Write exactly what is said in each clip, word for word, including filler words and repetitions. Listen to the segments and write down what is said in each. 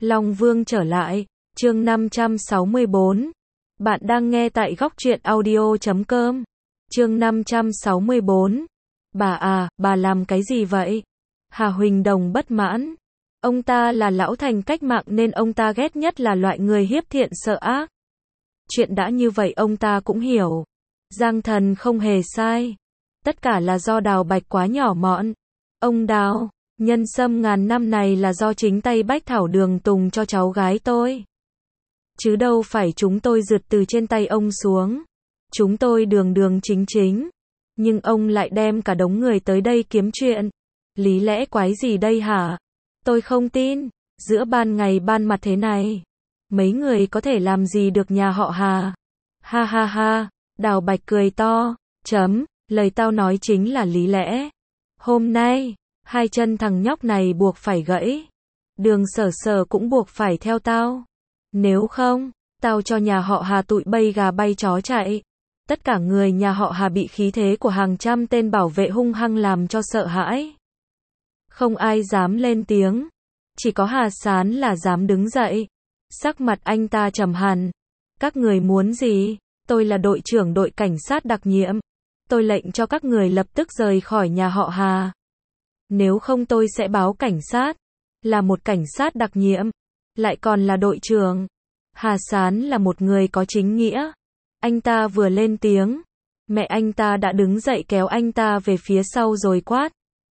Long Vương trở lại, chương năm trăm sáu mươi bốn. Bạn đang nghe tại góc truyện audio chấm com. Chương năm trăm sáu mươi bốn. Bà à, bà làm cái gì vậy? Hà Huỳnh Đồng bất mãn. Ông ta là lão thành cách mạng nên ông ta ghét nhất là loại người hiếp thiện sợ ác. Chuyện đã như vậy ông ta cũng hiểu. Giang Thần không hề sai. Tất cả là do Đào Bạch quá nhỏ mọn. Ông Đào, nhân sâm ngàn năm này là do chính tay Bách Thảo Đường Tùng cho cháu gái tôi. Chứ đâu phải chúng tôi rượt từ trên tay ông xuống. Chúng tôi đường đường chính chính. Nhưng ông lại đem cả đống người tới đây kiếm chuyện. Lý lẽ quái gì đây hả? Tôi không tin. Giữa ban ngày ban mặt thế này, mấy người có thể làm gì được nhà họ Hà? Ha ha ha, Đào Bạch cười to. Chấm, lời tao nói chính là lý lẽ. Hôm nay, hai chân thằng nhóc này buộc phải gãy. Đường Sở Sở cũng buộc phải theo tao. Nếu không, tao cho nhà họ Hà tụi bay gà bay chó chạy. Tất cả người nhà họ Hà bị khí thế của hàng trăm tên bảo vệ hung hăng làm cho sợ hãi. Không ai dám lên tiếng. Chỉ có Hà Sán là dám đứng dậy. Sắc mặt anh ta trầm hẳn. Các người muốn gì? Tôi là đội trưởng đội cảnh sát đặc nhiệm. Tôi lệnh cho các người lập tức rời khỏi nhà họ Hà. Nếu không tôi sẽ báo cảnh sát. Là một cảnh sát đặc nhiệm, lại còn là đội trưởng. Hà Sán là một người có chính nghĩa. Anh ta vừa lên tiếng, mẹ anh ta đã đứng dậy kéo anh ta về phía sau rồi quát.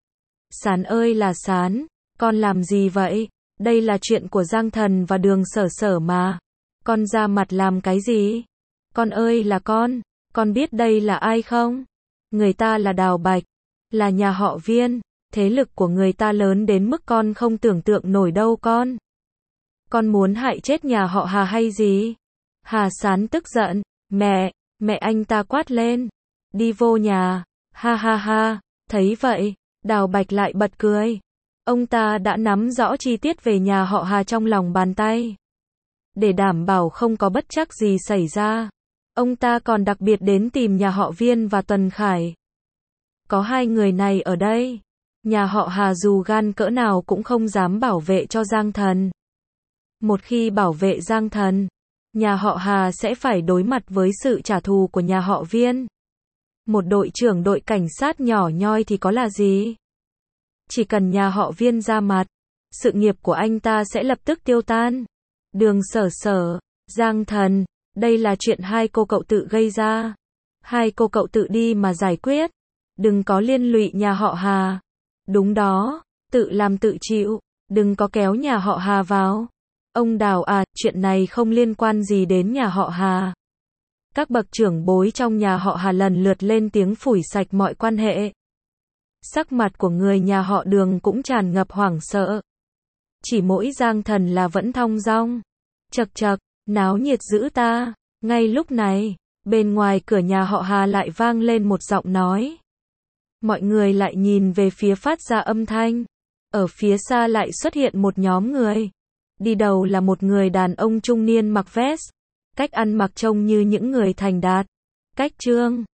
Sán ơi là Sán, con làm gì vậy? Đây là chuyện của Giang Thần và Đường Sở Sở mà. Con ra mặt làm cái gì? Con ơi là con, con biết đây là ai không? Người ta là Đào Bạch, là nhà họ Viên. Thế lực của người ta lớn đến mức con không tưởng tượng nổi đâu con. Con muốn hại chết nhà họ Hà hay gì? Hà Sán tức giận. Mẹ, mẹ anh ta quát lên. Đi vô nhà. Ha ha ha, thấy vậy, Đào Bạch lại bật cười. Ông ta đã nắm rõ chi tiết về nhà họ Hà trong lòng bàn tay. Để đảm bảo không có bất trắc gì xảy ra, ông ta còn đặc biệt đến tìm nhà họ Viên và Tuần Khải. Có hai người này ở đây, nhà họ Hà dù gan cỡ nào cũng không dám bảo vệ cho Giang Thần. Một khi bảo vệ Giang Thần, nhà họ Hà sẽ phải đối mặt với sự trả thù của nhà họ Viên. Một đội trưởng đội cảnh sát nhỏ nhoi thì có là gì? Chỉ cần nhà họ Viên ra mặt, sự nghiệp của anh ta sẽ lập tức tiêu tan. Đường Sở Sở, Giang Thần, đây là chuyện hai cô cậu tự gây ra. Hai cô cậu tự đi mà giải quyết. Đừng có liên lụy nhà họ Hà. Đúng đó, tự làm tự chịu, đừng có kéo nhà họ Hà vào. Ông Đào à, chuyện này không liên quan gì đến nhà họ Hà. Các bậc trưởng bối trong nhà họ Hà lần lượt lên tiếng phủi sạch mọi quan hệ. Sắc mặt của người nhà họ Đường cũng tràn ngập hoảng sợ. Chỉ mỗi Giang Thần là vẫn thong dong. Chậc chậc, náo nhiệt dữ ta. Ngay lúc này, bên ngoài cửa nhà họ Hà lại vang lên một giọng nói. Mọi người lại nhìn về phía phát ra âm thanh. Ở phía xa lại xuất hiện một nhóm người. Đi đầu là một người đàn ông trung niên mặc vest. Cách ăn mặc trông như những người thành đạt. Cách trương,